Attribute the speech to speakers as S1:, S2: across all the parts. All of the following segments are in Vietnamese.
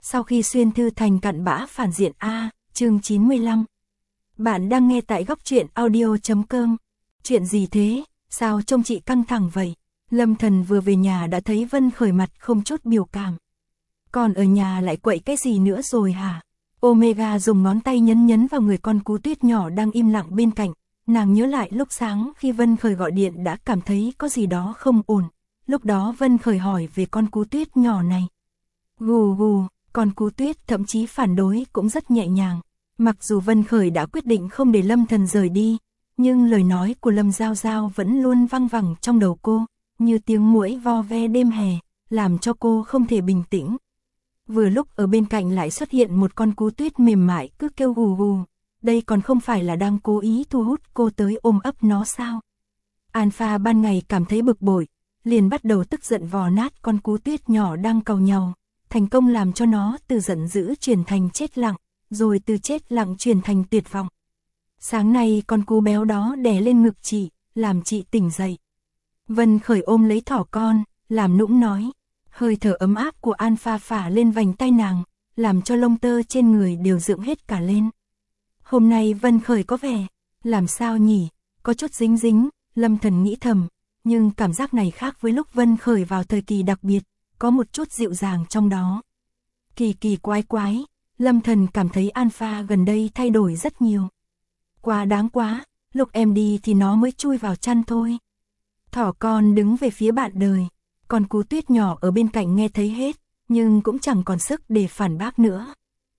S1: Sau khi xuyên thư thành cặn bã phản diện A, chương 95. Bạn đang nghe tại góc truyện audio.com. Chuyện gì thế, sao trông chị căng thẳng vậy? Lâm Thần vừa về nhà đã thấy Vân Khởi mặt không chút biểu cảm. Còn ở nhà lại quậy cái gì nữa rồi hả? Omega dùng ngón tay nhấn vào người con cú tuyết nhỏ đang im lặng bên cạnh. Nàng nhớ lại lúc sáng khi Vân Khởi gọi điện đã cảm thấy có gì đó không ổn. Lúc đó Vân Khởi hỏi về con cú tuyết nhỏ này. Gù gù, con cú tuyết thậm chí phản đối cũng rất nhẹ nhàng. Mặc dù Vân Khởi đã quyết định không để Lâm Thần rời đi, nhưng lời nói của Lâm Giao Giao vẫn luôn văng vẳng trong đầu cô, như tiếng muỗi vo ve đêm hè, làm cho cô không thể bình tĩnh. Vừa lúc ở bên cạnh lại xuất hiện một con cú tuyết mềm mại cứ kêu gù gù, đây còn không phải là đang cố ý thu hút cô tới ôm ấp nó sao? Alpha ban ngày cảm thấy bực bội, liền bắt đầu tức giận vò nát con cú tuyết nhỏ đang càu nhàu, thành công làm cho nó từ giận dữ chuyển thành chết lặng, rồi từ chết lặng chuyển thành tuyệt vọng. Sáng nay con cú béo đó đè lên ngực chị, làm chị tỉnh dậy. Vân Khởi ôm lấy thỏ con, làm nũng nói. Hơi thở ấm áp của Alpha phả lên vành tay nàng, làm cho lông tơ trên người đều dựng hết cả lên. Hôm nay Vân Khởi có vẻ, làm sao nhỉ, có chút dính dính, Lâm Thần nghĩ thầm, nhưng cảm giác này khác với lúc Vân Khởi vào thời kỳ đặc biệt, có một chút dịu dàng trong đó. Kỳ quái, Lâm Thần cảm thấy Alpha gần đây thay đổi rất nhiều. Quá đáng quá, lúc em đi thì nó mới chui vào chăn thôi. Thỏ con đứng về phía bạn đời, còn cú tuyết nhỏ ở bên cạnh nghe thấy hết, nhưng cũng chẳng còn sức để phản bác nữa.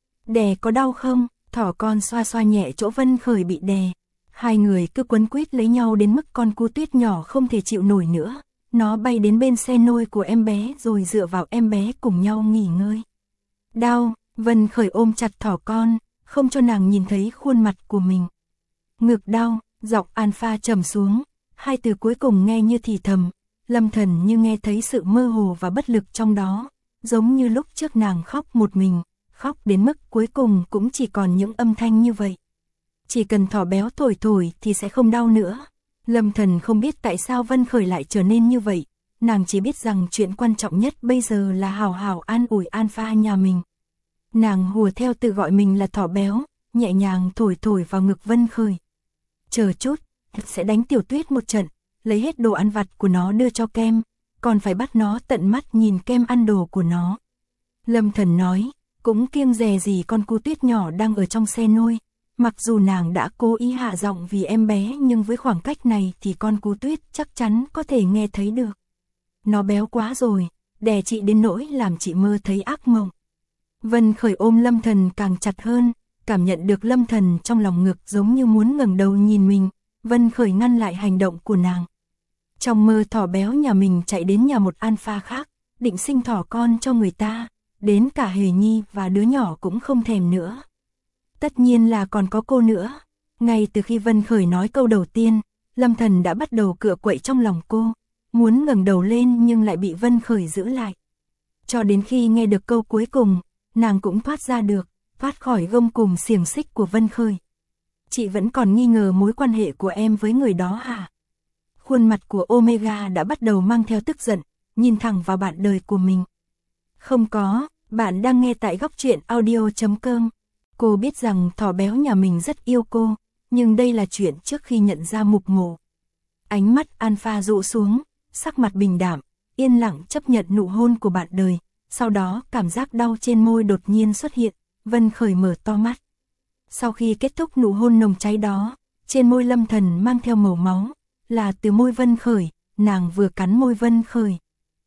S1: Đè có đau không? Thỏ con xoa xoa nhẹ chỗ Vân Khởi bị đè. Hai người cứ quấn quýt lấy nhau đến mức con cú tuyết nhỏ không thể chịu nổi nữa. Nó bay đến bên xe nôi của em bé rồi dựa vào em bé cùng nhau nghỉ ngơi. Đau, Vân Khởi ôm chặt thỏ con, không cho nàng nhìn thấy khuôn mặt của mình. Ngực đau, giọng Alpha trầm xuống, hai từ cuối cùng nghe như thì thầm. Lâm Thần như nghe thấy sự mơ hồ và bất lực trong đó, giống như lúc trước nàng khóc một mình, khóc đến mức cuối cùng cũng chỉ còn những âm thanh như vậy. Chỉ cần thỏ béo thổi thì sẽ không đau nữa. Lâm Thần không biết tại sao Vân Khởi lại trở nên như vậy, nàng chỉ biết rằng chuyện quan trọng nhất bây giờ là hào hào an ủi Alpha nhà mình. Nàng hùa theo tự gọi mình là thỏ béo, nhẹ nhàng thổi vào ngực Vân Khởi. Chờ chút, sẽ đánh Tiểu Tuyết một trận, lấy hết đồ ăn vặt của nó đưa cho kem, còn phải bắt nó tận mắt nhìn kem ăn đồ của nó. Lâm Thần nói, cũng kiêng dè gì con cú tuyết nhỏ đang ở trong xe nôi. Mặc dù nàng đã cố ý hạ giọng vì em bé nhưng với khoảng cách này thì con cú tuyết chắc chắn có thể nghe thấy được. Nó béo quá rồi, đè chị đến nỗi làm chị mơ thấy ác mộng. Vân Khởi ôm Lâm Thần càng chặt hơn, cảm nhận được Lâm Thần trong lòng ngực giống như muốn ngẩng đầu nhìn mình. Vân Khởi ngăn lại hành động của nàng. Trong mơ thỏ béo nhà mình chạy đến nhà một Alpha khác, định sinh thỏ con cho người ta, đến cả Hề Nhi và đứa nhỏ cũng không thèm nữa. Tất nhiên là còn có cô nữa. Ngay từ khi Vân Khởi nói câu đầu tiên, Lâm Thần đã bắt đầu cựa quậy trong lòng cô, muốn ngẩng đầu lên nhưng lại bị Vân Khởi giữ lại. Cho đến khi nghe được câu cuối cùng, nàng cũng thoát ra được, thoát khỏi gông cùm xiềng xích của Vân Khởi. Chị vẫn còn nghi ngờ mối quan hệ của em với người đó hả? Khuôn mặt của Omega đã bắt đầu mang theo tức giận, nhìn thẳng vào bạn đời của mình. Không có, bạn đang nghe tại góc truyện audio.com. Cô biết rằng thỏ béo nhà mình rất yêu cô, nhưng đây là chuyện trước khi nhận ra mục ngộ. Ánh mắt Alpha dụ xuống, sắc mặt bình đảm, yên lặng chấp nhận nụ hôn của bạn đời. Sau đó cảm giác đau trên môi đột nhiên xuất hiện, Vân Khởi mở to mắt. Sau khi kết thúc nụ hôn nồng cháy đó, trên môi Lâm Thần mang theo màu máu, là từ môi Vân Khởi, nàng vừa cắn môi Vân Khởi.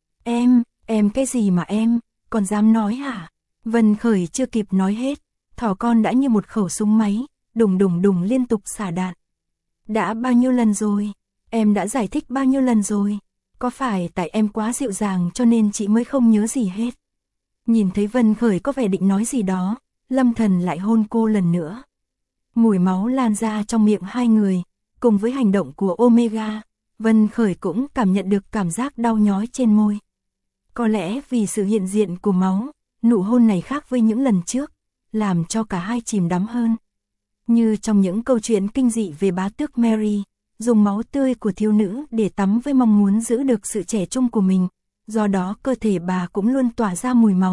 S1: Em cái gì mà em, còn dám nói hả? Vân Khởi chưa kịp nói hết, thỏ con đã như một khẩu súng máy, đùng liên tục xả đạn. Đã bao nhiêu lần rồi? Em đã giải thích bao nhiêu lần rồi? Có phải tại em quá dịu dàng cho nên chị mới không nhớ gì hết? Nhìn thấy Vân Khởi có vẻ định nói gì đó, Lâm Thần lại hôn cô lần nữa. Mùi máu lan ra trong miệng hai người, cùng với hành động của Omega, Vân Khởi cũng cảm nhận được cảm giác đau nhói trên môi. Có lẽ vì sự hiện diện của máu, nụ hôn này khác với những lần trước, làm cho cả hai chìm đắm hơn. Như trong những câu chuyện kinh dị về bá tước Mary, dùng máu tươi của thiếu nữ để tắm với mong muốn giữ được sự trẻ trung của mình, do đó cơ thể bà cũng luôn tỏa ra mùi máu,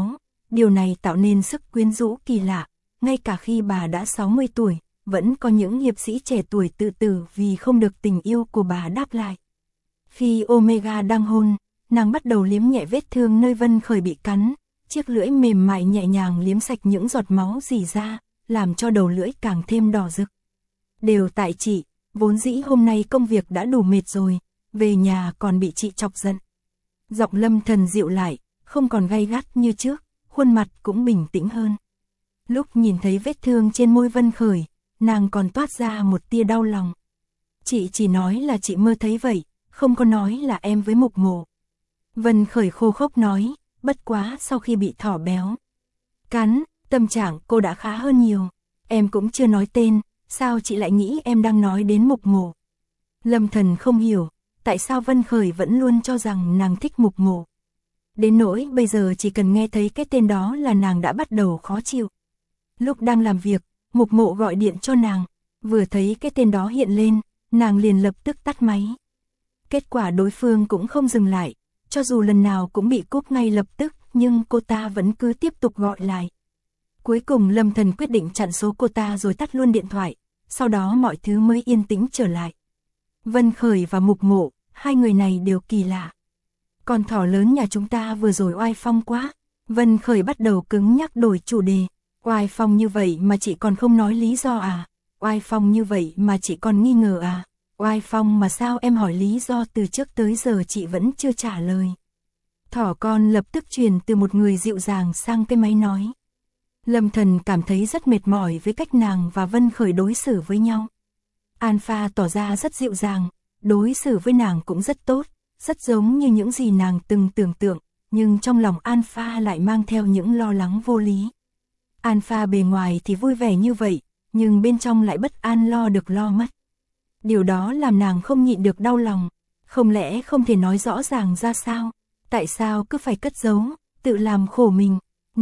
S1: điều này tạo nên sức quyến rũ kỳ lạ, ngay cả khi bà đã 60 tuổi, vẫn có những hiệp sĩ trẻ tuổi tự tử vì không được tình yêu của bà đáp lại. Khi Omega đang hôn, nàng bắt đầu liếm nhẹ vết thương nơi Vân Khởi bị cắn, chiếc lưỡi mềm mại nhẹ nhàng liếm sạch những giọt máu rỉ ra, làm cho đầu lưỡi càng thêm đỏ rực. Đều tại chị, vốn dĩ hôm nay công việc đã đủ mệt rồi, về nhà còn bị chị chọc giận. Giọng Lâm Thần dịu lại, không còn gay gắt như trước, khuôn mặt cũng bình tĩnh hơn. Lúc nhìn thấy vết thương trên môi Vân Khởi, nàng còn toát ra một tia đau lòng. Chị chỉ nói là chị mơ thấy vậy, không có nói là em với Mục Mộ. Vân Khởi khô khốc nói, bất quá sau khi bị thỏ béo cắn, tâm trạng cô đã khá hơn nhiều. Em cũng chưa nói tên, sao chị lại nghĩ em đang nói đến Mục Mộ? Lâm Thần không hiểu, tại sao Vân Khởi vẫn luôn cho rằng nàng thích Mục Mộ. Đến nỗi bây giờ chỉ cần nghe thấy cái tên đó là nàng đã bắt đầu khó chịu. Lúc đang làm việc, Mục Mộ gọi điện cho nàng, vừa thấy cái tên đó hiện lên, nàng liền lập tức tắt máy. Kết quả đối phương cũng không dừng lại, cho dù lần nào cũng bị cúp ngay lập tức, nhưng cô ta vẫn cứ tiếp tục gọi lại. Cuối cùng Lâm Thần quyết định chặn số cô ta rồi tắt luôn điện thoại, sau đó mọi thứ mới yên tĩnh trở lại. Vân Khởi và Mục Mộ, hai người này đều kỳ lạ. Con thỏ lớn nhà chúng ta vừa rồi oai phong quá. Vân Khởi bắt đầu cứng nhắc đổi chủ đề. Oai phong như vậy mà chị còn không nói lý do à? Oai phong như vậy mà chị còn nghi ngờ à? Oai phong mà sao em hỏi lý do từ trước tới giờ chị vẫn chưa trả lời. Thỏ con lập tức truyền từ một người dịu dàng sang cái máy nói. Lâm Thần cảm thấy rất mệt mỏi với cách nàng và Vân Khởi đối xử với nhau. Alpha tỏ ra rất dịu dàng, đối xử với nàng cũng rất tốt, rất giống như những gì nàng từng tưởng tượng, nhưng trong lòng Alpha lại mang theo những lo lắng vô lý. Alpha bề ngoài thì vui vẻ như vậy, nhưng bên trong lại bất an lo được lo mất. Điều đó làm nàng không nhịn được đau lòng, không lẽ không thể nói rõ ràng ra sao? Tại sao cứ phải cất giấu, tự làm khổ mình?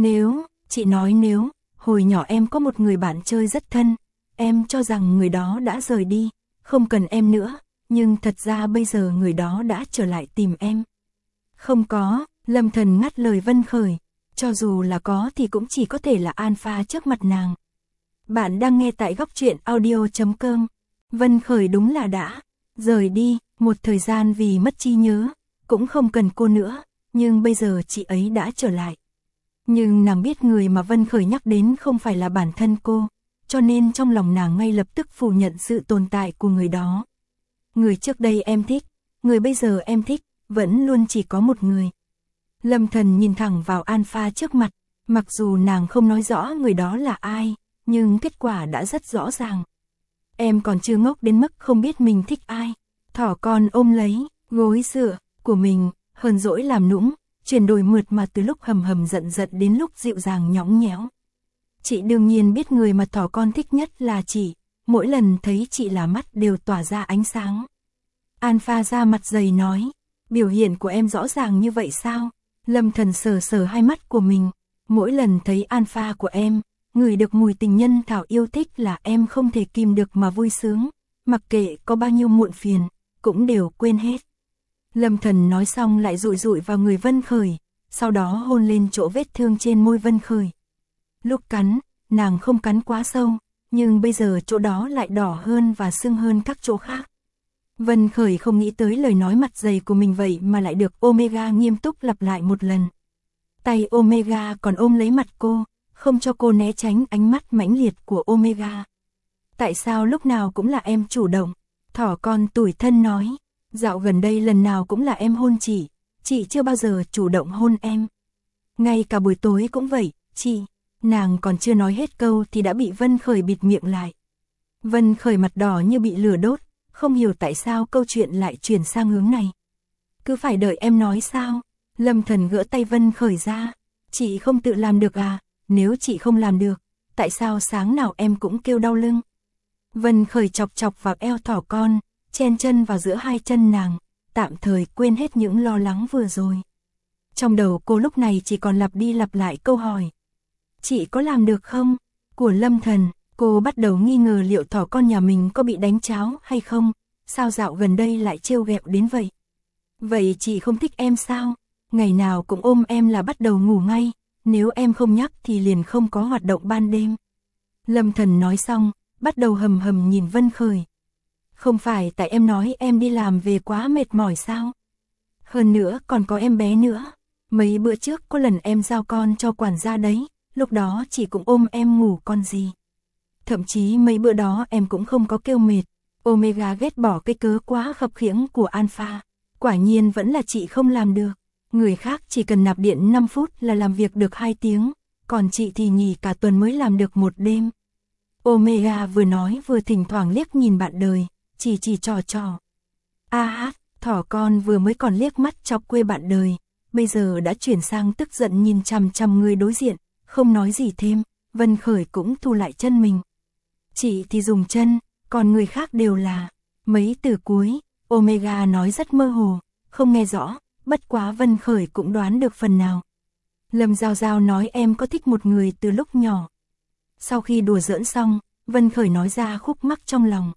S1: Chị nói nếu, hồi nhỏ em có một người bạn chơi rất thân, em cho rằng người đó đã rời đi, không cần em nữa, nhưng thật ra bây giờ người đó đã trở lại tìm em. Không có, Lâm Thần ngắt lời Vân Khởi, cho dù là có thì cũng chỉ có thể là Alpha trước mặt nàng. Bạn đang nghe tại góc truyện audio.com. Vân Khởi đúng là đã rời đi, một thời gian vì mất trí nhớ, cũng không cần cô nữa, nhưng bây giờ chị ấy đã trở lại. Nhưng nàng biết người mà Vân Khởi nhắc đến không phải là bản thân cô, cho nên trong lòng nàng ngay lập tức phủ nhận sự tồn tại của người đó. Người trước đây em thích, người bây giờ em thích, vẫn luôn chỉ có một người. Lâm Thần nhìn thẳng vào Alpha trước mặt, mặc dù nàng không nói rõ người đó là ai, nhưng kết quả đã rất rõ ràng. Em còn chưa ngốc đến mức không biết mình thích ai. Thỏ con ôm lấy gối dựa của mình, hờn dỗi làm nũng, chuyển đổi mượt mà từ lúc hầm hầm giận giận đến lúc dịu dàng nhõng nhẽo. Chị đương nhiên biết người mà thỏ con thích nhất là chị, mỗi lần thấy chị là mắt đều tỏa ra ánh sáng. Alpha ra mặt dày nói, biểu hiện của em rõ ràng như vậy sao? Lâm Thần sờ sờ hai mắt của mình, mỗi lần thấy Alpha của em, ngửi được mùi tình nhân thảo yêu thích là em không thể kìm được mà vui sướng, mặc kệ có bao nhiêu muộn phiền, cũng đều quên hết. Lâm Thần nói xong lại dụi dụi vào người Vân Khởi, sau đó hôn lên chỗ vết thương trên môi Vân Khởi. Lúc cắn, nàng không cắn quá sâu, nhưng bây giờ chỗ đó lại đỏ hơn và sưng hơn các chỗ khác. Vân Khởi không nghĩ tới lời nói mặt dày của mình vậy mà lại được Omega nghiêm túc lặp lại một lần. Tay Omega còn ôm lấy mặt cô, không cho cô né tránh ánh mắt mãnh liệt của Omega. Tại sao lúc nào cũng là em chủ động? Thỏ con tủi thân nói, dạo gần đây lần nào cũng là em hôn chị chưa bao giờ chủ động hôn em. Ngay cả buổi tối cũng vậy, nàng còn chưa nói hết câu thì đã bị Vân Khởi bịt miệng lại. Vân Khởi mặt đỏ như bị lửa đốt, không hiểu tại sao câu chuyện lại chuyển sang hướng này. Cứ phải đợi em nói sao? Lâm Thần gỡ tay Vân Khởi ra, chị không tự làm được à? Nếu chị không làm được, tại sao sáng nào em cũng kêu đau lưng? Vân Khởi chọc chọc vào eo thỏ con, chen chân vào giữa hai chân nàng, tạm thời quên hết những lo lắng vừa rồi. Trong đầu cô lúc này chỉ còn lặp đi lặp lại câu hỏi. Chị có làm được không? Của Lâm Thần, cô bắt đầu nghi ngờ liệu thỏ con nhà mình có bị đánh cháo hay không, sao dạo gần đây lại trêu ghẹo đến vậy? Vậy chị không thích em sao? Ngày nào cũng ôm em là bắt đầu ngủ ngay, nếu em không nhắc thì liền không có hoạt động ban đêm. Lâm Thần nói xong, bắt đầu hầm hầm nhìn Vân Khởi. Không phải tại em nói em đi làm về quá mệt mỏi sao? Hơn nữa còn có em bé nữa. Mấy bữa trước có lần em giao con cho quản gia đấy, lúc đó chị cũng ôm em ngủ con gì. Thậm chí mấy bữa đó em cũng không có kêu mệt. Omega ghét bỏ cái cớ quá khập khiễng của Alpha. Quả nhiên vẫn là chị không làm được. Người khác chỉ cần nạp điện 5 phút là làm việc được 2 tiếng, còn chị thì nghỉ cả tuần mới làm được một đêm. Omega vừa nói vừa thỉnh thoảng liếc nhìn bạn đời, chỉ trò. Thỏ con vừa mới còn liếc mắt chọc quê bạn đời, bây giờ đã chuyển sang tức giận nhìn chằm chằm người đối diện, không nói gì thêm. Vân Khởi cũng thu lại chân mình. Chị thì dùng chân, còn người khác đều là mấy từ cuối. Omega nói rất mơ hồ, không nghe rõ, bất quá Vân Khởi cũng đoán được phần nào. Lâm Giao Giao nói em có thích một người từ lúc nhỏ. Sau khi đùa giỡn xong, Vân Khởi nói ra khúc mắc trong lòng.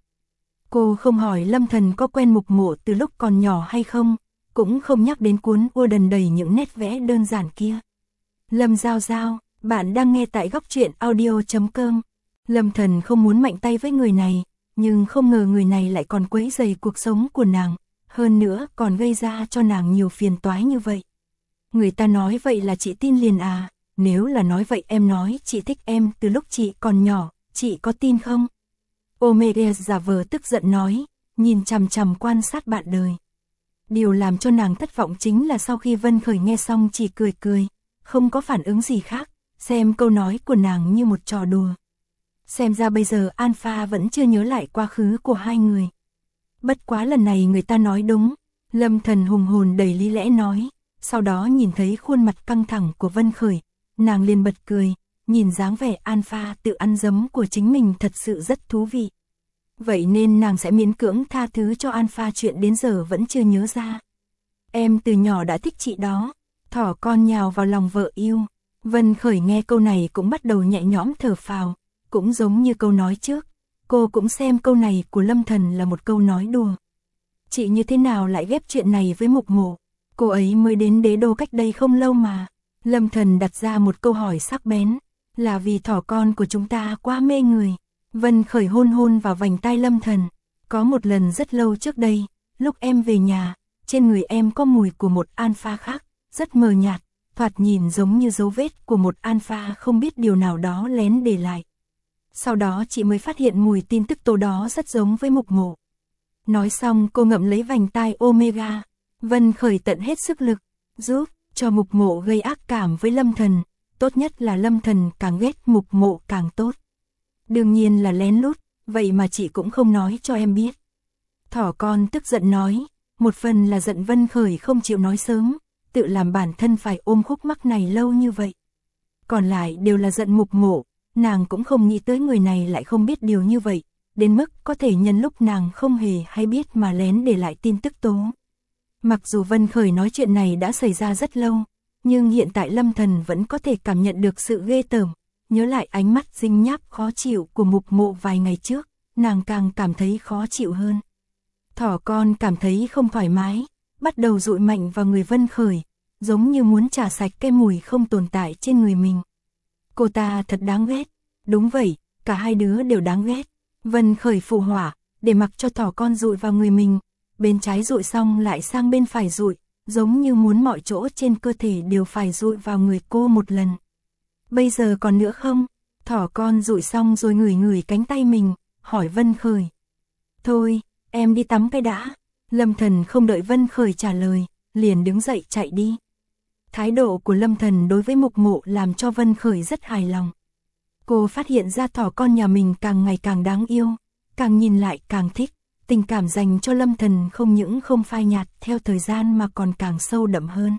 S1: Cô không hỏi Lâm Thần có quen Mục Mộ từ lúc còn nhỏ hay không, cũng không nhắc đến cuốn Ua đần đầy những nét vẽ đơn giản kia. Lâm Giao Giao, bạn đang nghe tại góc truyện audio.com. Lâm Thần không muốn mạnh tay với người này, nhưng không ngờ người này lại còn quấy rầy cuộc sống của nàng, hơn nữa còn gây ra cho nàng nhiều phiền toái như vậy. Người ta nói vậy là chị tin liền à? Nếu là nói vậy em nói chị thích em từ lúc chị còn nhỏ, chị có tin không? Omega giả vờ tức giận nói, nhìn chằm chằm quan sát bạn đời. Điều làm cho nàng thất vọng chính là sau khi Vân Khởi nghe xong chỉ cười, không có phản ứng gì khác, xem câu nói của nàng như một trò đùa. Xem ra bây giờ Alpha vẫn chưa nhớ lại quá khứ của hai người. Bất quá lần này người ta nói đúng, Lâm Thần hùng hồn đầy lý lẽ nói, sau đó nhìn thấy khuôn mặt căng thẳng của Vân Khởi, nàng liền bật cười, nhìn dáng vẻ Alpha tự ăn dấm của chính mình thật sự rất thú vị. Vậy nên nàng sẽ miễn cưỡng tha thứ cho Alpha chuyện đến giờ vẫn chưa nhớ ra. Em từ nhỏ đã thích chị đó, thỏ con nhào vào lòng vợ yêu. Vân Khởi nghe câu này cũng bắt đầu nhẹ nhõm thở phào, cũng giống như câu nói trước, cô cũng xem câu này của Lâm Thần là một câu nói đùa. Chị như thế nào lại ghép chuyện này với Mục Mộ? Cô ấy mới đến đế đô cách đây không lâu mà. Lâm Thần đặt ra một câu hỏi sắc bén, là vì thỏ con của chúng ta quá mê người. Vân Khởi hôn vào vành tai Lâm Thần. Có một lần rất lâu trước đây, lúc em về nhà, trên người em có mùi của một Alpha khác, rất mờ nhạt, thoạt nhìn giống như dấu vết của một Alpha không biết điều nào đó lén để lại. Sau đó chị mới phát hiện mùi tin tức tố đó rất giống với Mục Mộ. Nói xong cô ngậm lấy vành tai Omega. Vân Khởi tận hết sức lực, giúp cho Mục Mộ gây ác cảm với Lâm Thần. Tốt nhất là Lâm Thần càng ghét Mục Mộ càng tốt. Đương nhiên là lén lút, vậy mà chị cũng không nói cho em biết. Thỏ con tức giận nói, một phần là giận Vân Khởi không chịu nói sớm, tự làm bản thân phải ôm khúc mắc này lâu như vậy. Còn lại đều là giận Mục Mộ, nàng cũng không nghĩ tới người này lại không biết điều như vậy, đến mức có thể nhân lúc nàng không hề hay biết mà lén để lại tin tức tố. Mặc dù Vân Khởi nói chuyện này đã xảy ra rất lâu, nhưng hiện tại Lâm Thần vẫn có thể cảm nhận được sự ghê tởm, nhớ lại ánh mắt dinh nháp khó chịu của Mục Mộ vài ngày trước, nàng càng cảm thấy khó chịu hơn. Thỏ con cảm thấy không thoải mái, bắt đầu dụi mạnh vào người Vân Khởi, giống như muốn trả sạch cái mùi không tồn tại trên người mình. Cô ta thật đáng ghét. Đúng vậy, cả hai đứa đều đáng ghét. Vân Khởi phụ họa, để mặc cho thỏ con dụi vào người mình, bên trái dụi xong lại sang bên phải dụi, giống như muốn mọi chỗ trên cơ thể đều phải dụi vào người cô một lần. Bây giờ còn nữa không? Thỏ con dụi xong rồi ngửi cánh tay mình, hỏi Vân Khởi. Thôi, em đi tắm cái đã. Lâm Thần không đợi Vân Khởi trả lời, liền đứng dậy chạy đi. Thái độ của Lâm Thần đối với Mục Mộ làm cho Vân Khởi rất hài lòng. Cô phát hiện ra thỏ con nhà mình càng ngày càng đáng yêu, càng nhìn lại càng thích, tình cảm dành cho Lâm Thần không những không phai nhạt theo thời gian mà còn càng sâu đậm hơn.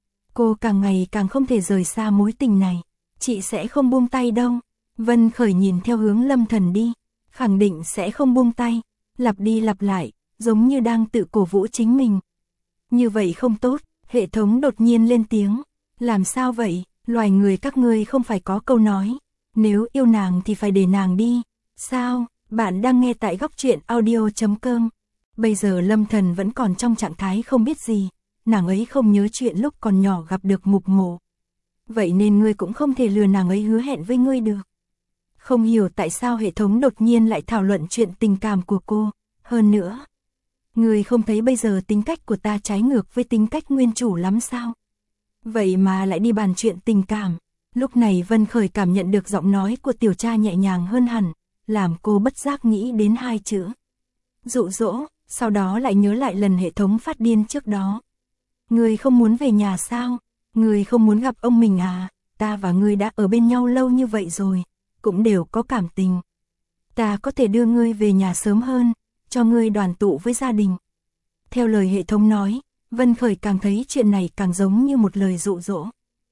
S1: Cô càng ngày càng không thể rời xa mối tình này, chị sẽ không buông tay đâu. Vân Khởi nhìn theo hướng Lâm Thần đi, khẳng định sẽ không buông tay, lặp đi lặp lại, giống như đang tự cổ vũ chính mình. Như vậy không tốt, hệ thống đột nhiên lên tiếng, làm sao vậy, loài người các ngươi không phải có câu nói, nếu yêu nàng thì phải để nàng đi, sao, bạn đang nghe tại góc truyện audio.com. Bây giờ Lâm Thần vẫn còn trong trạng thái không biết gì, nàng ấy không nhớ chuyện lúc còn nhỏ gặp được Mục Mộ. vậy nên ngươi cũng không thể lừa nàng ấy hứa hẹn với ngươi được. Không hiểu tại sao hệ thống đột nhiên lại thảo luận chuyện tình cảm của cô, hơn nữa. Ngươi không thấy bây giờ tính cách của ta trái ngược với tính cách nguyên chủ lắm sao? Vậy mà lại đi bàn chuyện tình cảm. Lúc này Vân Khởi cảm nhận được giọng nói của tiểu cha nhẹ nhàng hơn hẳn, làm cô bất giác nghĩ đến hai chữ dụ dỗ, sau đó lại nhớ lại lần hệ thống phát điên trước đó. Ngươi không muốn về nhà sao? Ngươi không muốn gặp ông mình à? Ta và ngươi đã ở bên nhau lâu như vậy rồi, cũng đều có cảm tình. Ta có thể đưa ngươi về nhà sớm hơn, cho ngươi đoàn tụ với gia đình. Theo lời hệ thống nói, Vân Khởi càng thấy chuyện này càng giống như một lời dụ dỗ.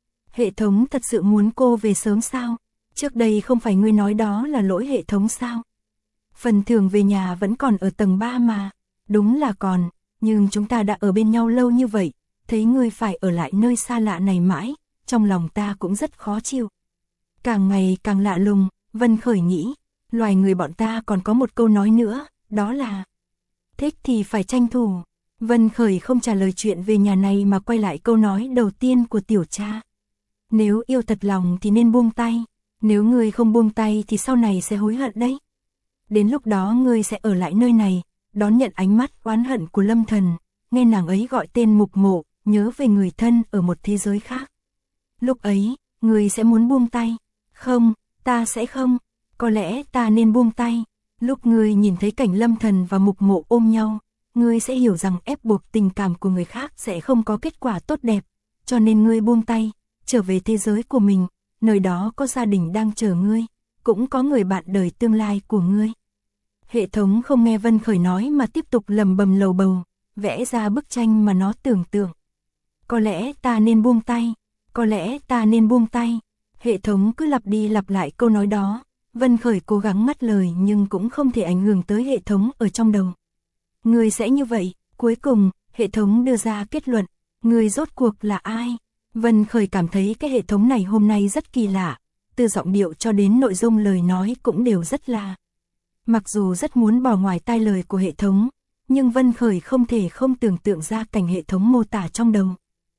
S1: Hệ thống thật sự muốn cô về sớm sao? Trước đây không phải ngươi nói đó là lỗi hệ thống sao? Phần thưởng về nhà vẫn còn ở tầng 3 mà. Đúng là còn, nhưng chúng ta đã ở bên nhau lâu như vậy, thấy ngươi phải ở lại nơi xa lạ này mãi, trong lòng ta cũng rất khó chịu. Càng ngày càng lạ lùng, Vân Khởi nghĩ, loài người bọn ta còn có một câu nói nữa, đó là thích thì phải tranh thủ. Vân Khởi không trả lời chuyện về nhà này mà quay lại câu nói đầu tiên của tiểu cha. Nếu yêu thật lòng thì nên buông tay, nếu ngươi không buông tay thì sau này sẽ hối hận đấy. Đến lúc đó ngươi sẽ ở lại nơi này, đón nhận ánh mắt oán hận của Lâm Thần, nghe nàng ấy gọi tên Mục Mộ, nhớ về người thân ở một thế giới khác. Lúc ấy, ngươi sẽ muốn buông tay. Không, ta sẽ không. Có lẽ ta nên buông tay. Lúc ngươi nhìn thấy cảnh Lâm Thần và Mục Mộ ôm nhau, ngươi sẽ hiểu rằng ép buộc tình cảm của người khác sẽ không có kết quả tốt đẹp. Cho nên ngươi buông tay, trở về thế giới của mình, nơi đó có gia đình đang chờ ngươi, cũng có người bạn đời tương lai của ngươi. Hệ thống không nghe Vân Khởi nói mà tiếp tục lầm bầm lầu bầu, vẽ ra bức tranh mà nó tưởng tượng. Có lẽ ta nên buông tay, có lẽ ta nên buông tay. Hệ thống cứ lặp đi lặp lại câu nói đó. Vân Khởi cố gắng ngắt lời nhưng cũng không thể ảnh hưởng tới hệ thống ở trong đầu. Ngươi sẽ như vậy. Cuối cùng, hệ thống đưa ra kết luận. Ngươi rốt cuộc là ai? Vân Khởi cảm thấy cái hệ thống này hôm nay rất kỳ lạ. Từ giọng điệu cho đến nội dung lời nói cũng đều rất lạ. Mặc dù rất muốn bỏ ngoài tai lời của hệ thống, nhưng Vân Khởi không thể không tưởng tượng ra cảnh hệ thống mô tả trong đầu.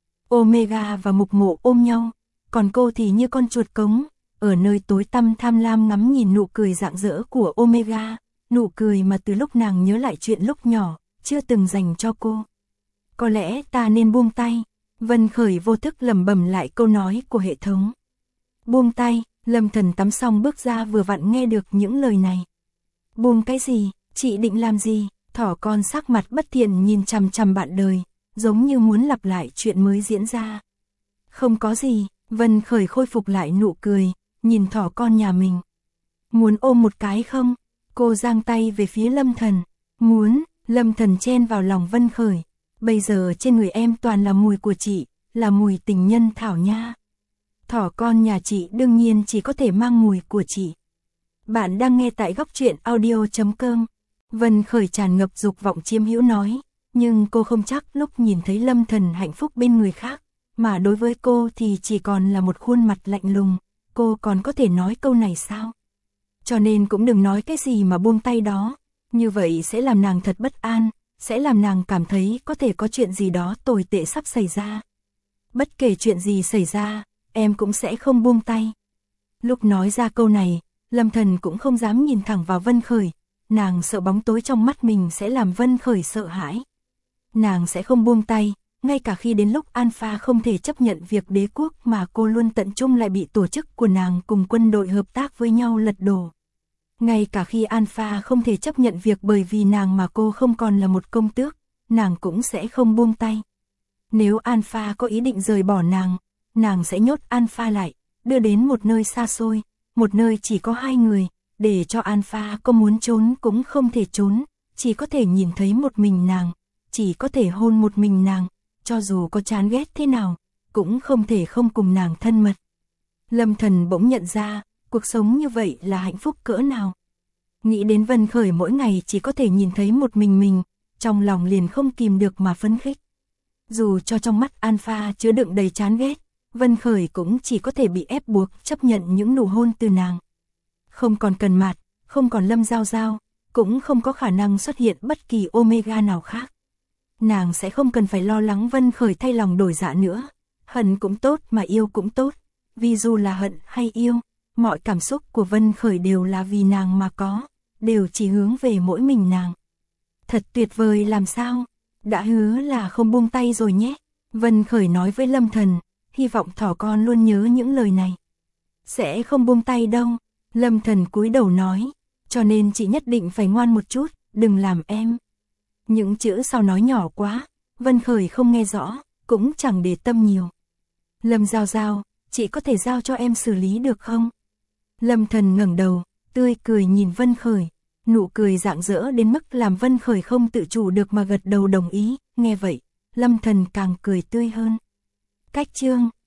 S1: Omega và Mục Mộ ôm nhau, còn cô thì như con chuột cống, ở nơi tối tăm tham lam ngắm nhìn nụ cười rạng rỡ của Omega, nụ cười mà từ lúc nàng nhớ lại chuyện lúc nhỏ, chưa từng dành cho cô. Có lẽ ta nên buông tay. Vân Khởi vô thức lẩm bẩm lại câu nói của hệ thống. Buông tay. Lâm Thần tắm xong bước ra vừa vặn nghe được những lời này. Buông cái gì? Chị định làm gì? Thỏ con sắc mặt bất thiện nhìn chằm chằm bạn đời, giống như muốn lặp lại chuyện mới diễn ra. Không có gì. Vân Khởi khôi phục lại nụ cười, nhìn thỏ con nhà mình. Muốn ôm một cái không? Cô giang tay về phía Lâm Thần. Muốn. Lâm Thần chen vào lòng Vân Khởi. Bây giờ trên người em toàn là mùi của chị, là mùi tình nhân Thảo nha. Thỏ con nhà chị đương nhiên chỉ có thể mang mùi của chị. Bạn đang nghe tại góc truyện audio.com. Vân Khởi tràn ngập dục vọng chiếm hữu nói, nhưng cô không chắc lúc nhìn thấy Lâm Thần hạnh phúc bên người khác, mà đối với cô thì chỉ còn là một khuôn mặt lạnh lùng, cô còn có thể nói câu này sao? Cho nên cũng đừng nói cái gì mà buông tay đó, như vậy sẽ làm nàng thật bất an, sẽ làm nàng cảm thấy có thể có chuyện gì đó tồi tệ sắp xảy ra. Bất kể chuyện gì xảy ra, em cũng sẽ không buông tay. Lúc nói ra câu này, Lâm Thần cũng không dám nhìn thẳng vào Vân Khởi, nàng sợ bóng tối trong mắt mình sẽ làm Vân Khởi sợ hãi. Nàng sẽ không buông tay, ngay cả khi đến lúc Alpha không thể chấp nhận việc đế quốc mà cô luôn tận trung lại bị tổ chức của nàng cùng quân đội hợp tác với nhau lật đổ. Ngay cả khi Alpha không thể chấp nhận việc bởi vì nàng mà cô không còn là một công tước, nàng cũng sẽ không buông tay. Nếu Alpha có ý định rời bỏ nàng sẽ nhốt Alpha lại, đưa đến một nơi xa xôi, một nơi chỉ có hai người, để cho Alpha có muốn trốn cũng không thể trốn, chỉ có thể nhìn thấy một mình nàng, chỉ có thể hôn một mình nàng, cho dù có chán ghét thế nào, cũng không thể không cùng nàng thân mật. Lâm Thần bỗng nhận ra, cuộc sống như vậy là hạnh phúc cỡ nào. Nghĩ đến Vân Khởi mỗi ngày chỉ có thể nhìn thấy một mình, trong lòng liền không kìm được mà phấn khích. Dù cho trong mắt Alpha chứa đựng đầy chán ghét, Vân Khởi cũng chỉ có thể bị ép buộc chấp nhận những nụ hôn từ nàng. Không còn Cần Mạt, không còn Lâm Giao Giao, cũng không có khả năng xuất hiện bất kỳ Omega nào khác. Nàng sẽ không cần phải lo lắng Vân Khởi thay lòng đổi dạ nữa. Hận cũng tốt mà yêu cũng tốt, vì dù là hận hay yêu, mọi cảm xúc của Vân Khởi đều là vì nàng mà có, đều chỉ hướng về mỗi mình nàng. Thật tuyệt vời làm sao, đã hứa là không buông tay rồi nhé. Vân Khởi nói với Lâm Thần, hy vọng thỏ con luôn nhớ những lời này. Sẽ không buông tay đâu, Lâm Thần cúi đầu nói, cho nên chị nhất định phải ngoan một chút, đừng làm em. Những chữ sau nói nhỏ quá, Vân Khởi không nghe rõ, cũng chẳng để tâm nhiều. Lâm Giao Giao, chị có thể giao cho em xử lý được không? Lâm Thần ngẩng đầu, tươi cười nhìn Vân Khởi, nụ cười rạng rỡ đến mức làm Vân Khởi không tự chủ được mà gật đầu đồng ý, nghe vậy, Lâm Thần càng cười tươi hơn. Cách chương